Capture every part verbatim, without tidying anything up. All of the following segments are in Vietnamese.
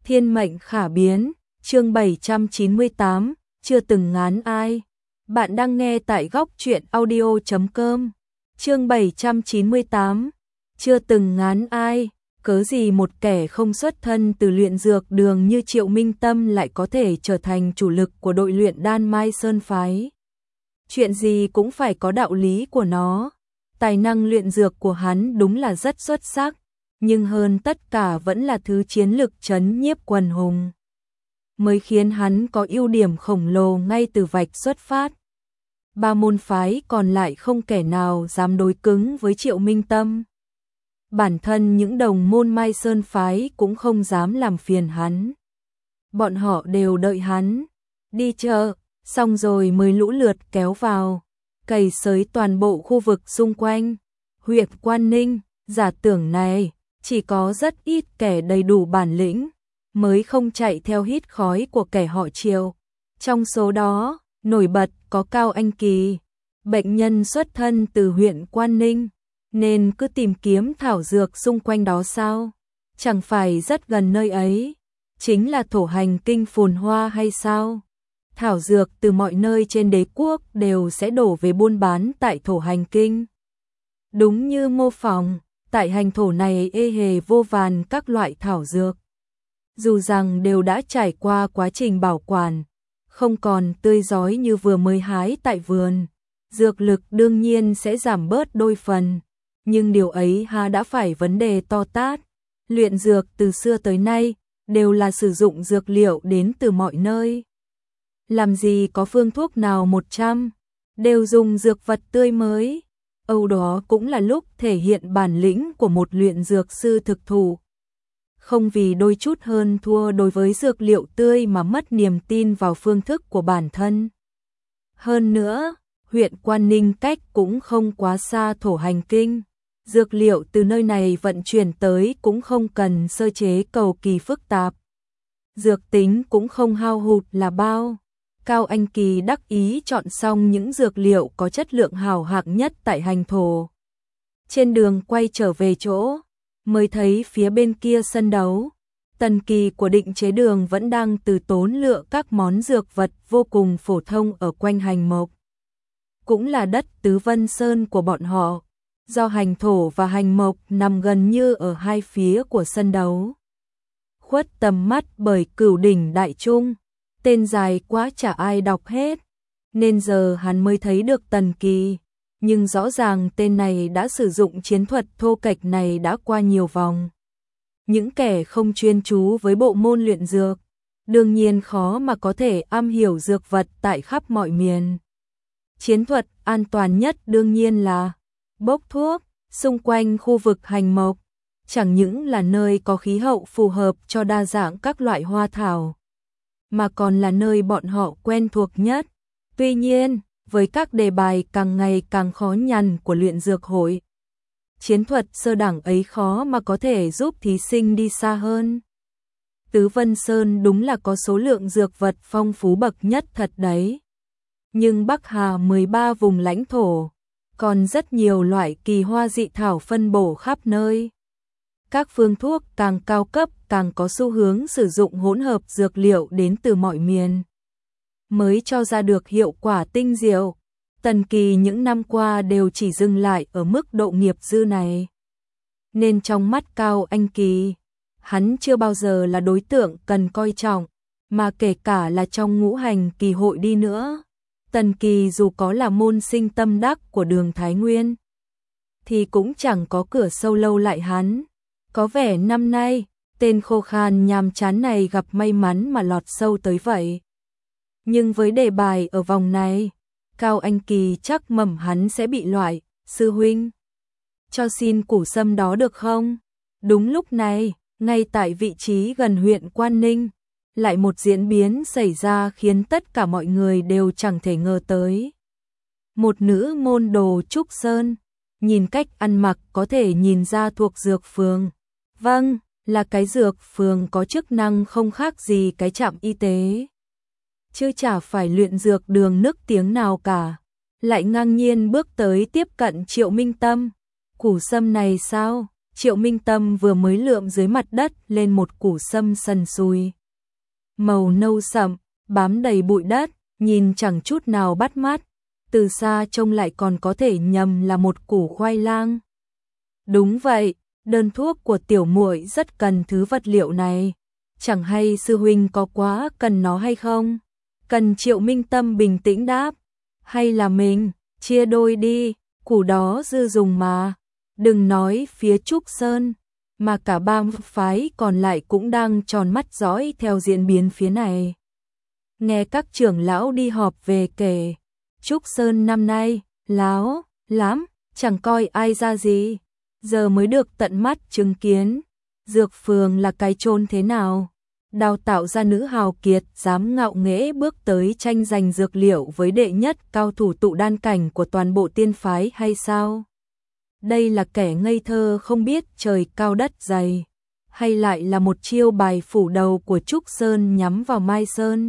Thiên mệnh khả biến, chương bảy trăm chín mươi tám, chưa từng ngán ai. Bạn đang nghe tại góc truyện audio chấm com. Chương bảy trăm chín mươi tám, chưa từng ngán ai. Cớ gì một kẻ không xuất thân từ luyện dược đường như Triệu Minh Tâm lại có thể trở thành chủ lực của đội luyện đan Mai Sơn phái? Chuyện gì cũng phải có đạo lý của nó. Tài năng luyện dược của hắn đúng là rất xuất sắc, nhưng hơn tất cả vẫn là thứ chiến lực trấn nhiếp quần hùng, mới khiến hắn có ưu điểm khổng lồ ngay từ vạch xuất phát. Ba môn phái còn lại không kẻ nào dám đối cứng với Triệu Minh Tâm. Bản thân những đồng môn Mai Sơn phái cũng không dám làm phiền hắn. Bọn họ đều đợi hắn đi chợ, xong rồi mới lũ lượt kéo vào, cày xới toàn bộ khu vực xung quanh. Huyện Quan Ninh, giả tưởng này, chỉ có rất ít kẻ đầy đủ bản lĩnh mới không chạy theo hít khói của kẻ họ Triệu. Trong số đó, nổi bật có Cao Anh Kỳ, bệnh nhân xuất thân từ huyện Quan Ninh, nên cứ tìm kiếm thảo dược xung quanh đó sao? Chẳng phải rất gần nơi ấy, chính là thổ hành kinh phồn hoa hay sao? Thảo dược từ mọi nơi trên đế quốc đều sẽ đổ về buôn bán tại thổ hành kinh. Đúng như mô phỏng, tại hành thổ này ê hề vô vàn các loại thảo dược. Dù rằng đều đã trải qua quá trình bảo quản, không còn tươi rói như vừa mới hái tại vườn, dược lực đương nhiên sẽ giảm bớt đôi phần. Nhưng điều ấy ha đã phải vấn đề to tát. Luyện dược từ xưa tới nay đều là sử dụng dược liệu đến từ mọi nơi. Làm gì có phương thuốc nào một trăm đều dùng dược vật tươi mới. Âu đó cũng là lúc thể hiện bản lĩnh của một luyện dược sư thực thụ. Không vì đôi chút hơn thua đối với dược liệu tươi mà mất niềm tin vào phương thức của bản thân. Hơn nữa, huyện Quan Ninh cách cũng không quá xa thổ hành kinh. Dược liệu từ nơi này vận chuyển tới cũng không cần sơ chế cầu kỳ phức tạp. Dược tính cũng không hao hụt là bao. Cao Anh Kỳ đắc ý chọn xong những dược liệu có chất lượng hảo hạng nhất tại hành thổ. Trên đường quay trở về chỗ, mới thấy phía bên kia sân đấu, Tần Kỳ của Định Chế Đường vẫn đang từ tốn lựa các món dược vật vô cùng phổ thông ở quanh hành mộc. Cũng là đất Tứ Vân Sơn của bọn họ, do hành thổ và hành mộc nằm gần như ở hai phía của sân đấu. Khuất tầm mắt bởi Cửu Đỉnh Đại Trung, tên dài quá chả ai đọc hết, nên giờ hắn mới thấy được Tần Kỳ, nhưng rõ ràng tên này đã sử dụng chiến thuật thô kệch này đã qua nhiều vòng. Những kẻ không chuyên chú với bộ môn luyện dược, đương nhiên khó mà có thể am hiểu dược vật tại khắp mọi miền. Chiến thuật an toàn nhất đương nhiên là bốc thuốc xung quanh khu vực hành mộc, chẳng những là nơi có khí hậu phù hợp cho đa dạng các loại hoa thảo, mà còn là nơi bọn họ quen thuộc nhất. Tuy nhiên, với các đề bài càng ngày càng khó nhằn của luyện dược hội, chiến thuật sơ đẳng ấy khó mà có thể giúp thí sinh đi xa hơn. Tứ Vân Sơn đúng là có số lượng dược vật phong phú bậc nhất thật đấy. Nhưng Bắc Hà mười ba vùng lãnh thổ, còn rất nhiều loại kỳ hoa dị thảo phân bổ khắp nơi. Các phương thuốc càng cao cấp càng có xu hướng sử dụng hỗn hợp dược liệu đến từ mọi miền, mới cho ra được hiệu quả tinh diệu. Tần Kỳ những năm qua đều chỉ dừng lại ở mức độ nghiệp dư này. Nên trong mắt Cao Anh Kỳ, hắn chưa bao giờ là đối tượng cần coi trọng, mà kể cả là trong ngũ hành kỳ hội đi nữa. Tần Kỳ dù có là môn sinh tâm đắc của Đường Thái Nguyên, thì cũng chẳng có cửa sâu lâu lại hắn. Có vẻ năm nay, tên khô khan nhàm chán này gặp may mắn mà lọt sâu tới vậy. Nhưng với đề bài ở vòng này, Cao Anh Kỳ chắc mẩm hắn sẽ bị loại. Sư huynh, cho xin củ sâm đó được không? Đúng lúc này, ngay tại vị trí gần huyện Quan Ninh, lại một diễn biến xảy ra khiến tất cả mọi người đều chẳng thể ngờ tới. Một nữ môn đồ Trúc Sơn, nhìn cách ăn mặc có thể nhìn ra thuộc dược phường. Vâng, là cái dược phường có chức năng không khác gì cái trạm y tế, chứ chả phải luyện dược đường nức tiếng nào cả. Lại ngang nhiên bước tới tiếp cận Triệu Minh Tâm. Củ sâm này sao? Triệu Minh Tâm vừa mới lượm dưới mặt đất lên một củ sâm sần sùi. Màu nâu sậm, bám đầy bụi đất, nhìn chẳng chút nào bắt mắt, từ xa trông lại còn có thể nhầm là một củ khoai lang. Đúng vậy, đơn thuốc của tiểu muội rất cần thứ vật liệu này, chẳng hay sư huynh có quá cần nó hay không? Cần. Triệu Minh Tâm bình tĩnh đáp, hay là mình chia đôi đi, củ đó dư dùng mà. Đừng nói phía Trúc Sơn, mà cả ba phái còn lại cũng đang tròn mắt dõi theo diễn biến phía này. Nghe các trưởng lão đi họp về kể, Trúc Sơn năm nay láo lắm, chẳng coi ai ra gì, giờ mới được tận mắt chứng kiến dược phường là cái chôn thế nào, đào tạo ra nữ hào kiệt dám ngạo nghễ bước tới tranh giành dược liệu với đệ nhất cao thủ tụ đan cảnh của toàn bộ tiên phái hay sao? Đây là kẻ ngây thơ không biết trời cao đất dày, hay lại là một chiêu bài phủ đầu của Trúc Sơn nhắm vào Mai Sơn?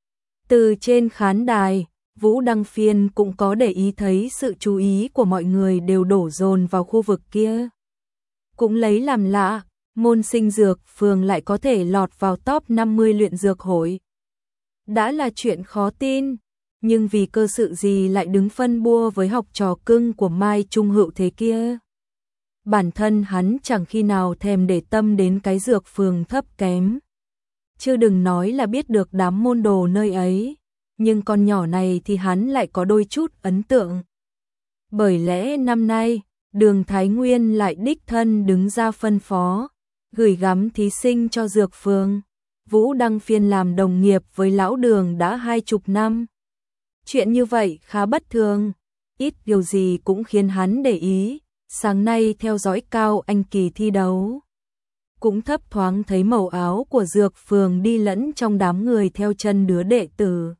Từ trên khán đài, Vũ Đăng Phiên cũng có để ý thấy sự chú ý của mọi người đều đổ dồn vào khu vực kia. Cũng lấy làm lạ, môn sinh dược phường lại có thể lọt vào top năm mươi luyện dược hội. Đã là chuyện khó tin, nhưng vì cơ sự gì lại đứng phân bua với học trò cưng của Mai Trung Hữu thế kia. Bản thân hắn chẳng khi nào thèm để tâm đến cái dược phường thấp kém. Chứ đừng nói là biết được đám môn đồ nơi ấy, nhưng con nhỏ này thì hắn lại có đôi chút ấn tượng. Bởi lẽ năm nay, Đường Thái Nguyên lại đích thân đứng ra phân phó, gửi gắm thí sinh cho dược phường. Vũ Đăng Phiên làm đồng nghiệp với lão Đường đã hai chục năm. Chuyện như vậy khá bất thường, ít điều gì cũng khiến hắn để ý. Sáng nay theo dõi Cao Anh Kỳ thi đấu, cũng thấp thoáng thấy màu áo của dược phường đi lẫn trong đám người theo chân đứa đệ tử.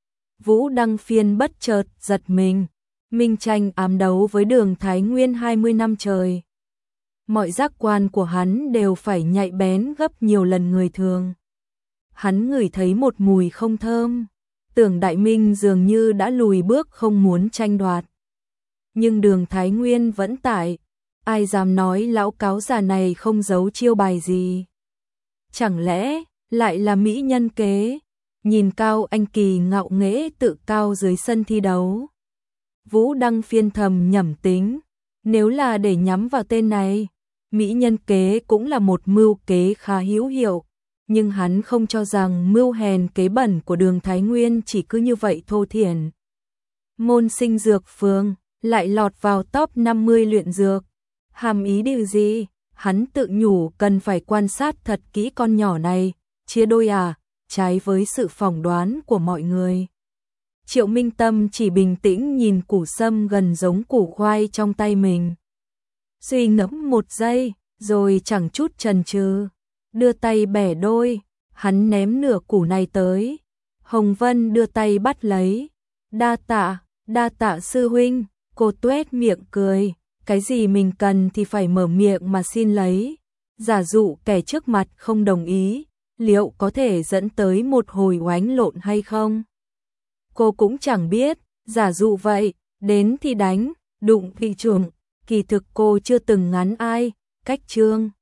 Vũ Đăng Phiên bất chợt giật mình, Minh Tranh ám đấu với Đường Thái Nguyên hai mươi năm trời. Mọi giác quan của hắn đều phải nhạy bén gấp nhiều lần người thường. Hắn ngửi thấy một mùi không thơm, tưởng Đại Minh dường như đã lùi bước không muốn tranh đoạt. Nhưng Đường Thái Nguyên vẫn tại, ai dám nói lão cáo già này không giấu chiêu bài gì. Chẳng lẽ lại là mỹ nhân kế? Nhìn Cao Anh Kỳ ngạo nghễ tự cao dưới sân thi đấu, Vũ Đăng Phiên thầm nhẩm tính, nếu là để nhắm vào tên này, mỹ nhân kế cũng là một mưu kế khá hữu hiệu, nhưng hắn không cho rằng mưu hèn kế bẩn của Đường Thái Nguyên chỉ cứ như vậy thô thiển. Môn sinh dược phường lại lọt vào top năm mươi luyện dược, hàm ý điều gì? Hắn tự nhủ cần phải quan sát thật kỹ con nhỏ này, chia đôi à, trái với sự phỏng đoán của mọi người. Triệu Minh Tâm chỉ bình tĩnh nhìn củ sâm gần giống củ khoai trong tay mình. Suy ngẫm một giây, rồi chẳng chút chần chừ, đưa tay bẻ đôi, hắn ném nửa củ này tới. Hồng Vân đưa tay bắt lấy. Đa tạ, đa tạ sư huynh. Cô tuét miệng cười, cái gì mình cần thì phải mở miệng mà xin lấy. Giả dụ kẻ trước mặt không đồng ý, liệu có thể dẫn tới một hồi oánh lộn hay không? Cô cũng chẳng biết, giả dụ vậy, đến thì đánh, đụng thì chuồng, kỳ thực cô chưa từng ngắn ai, cách chương.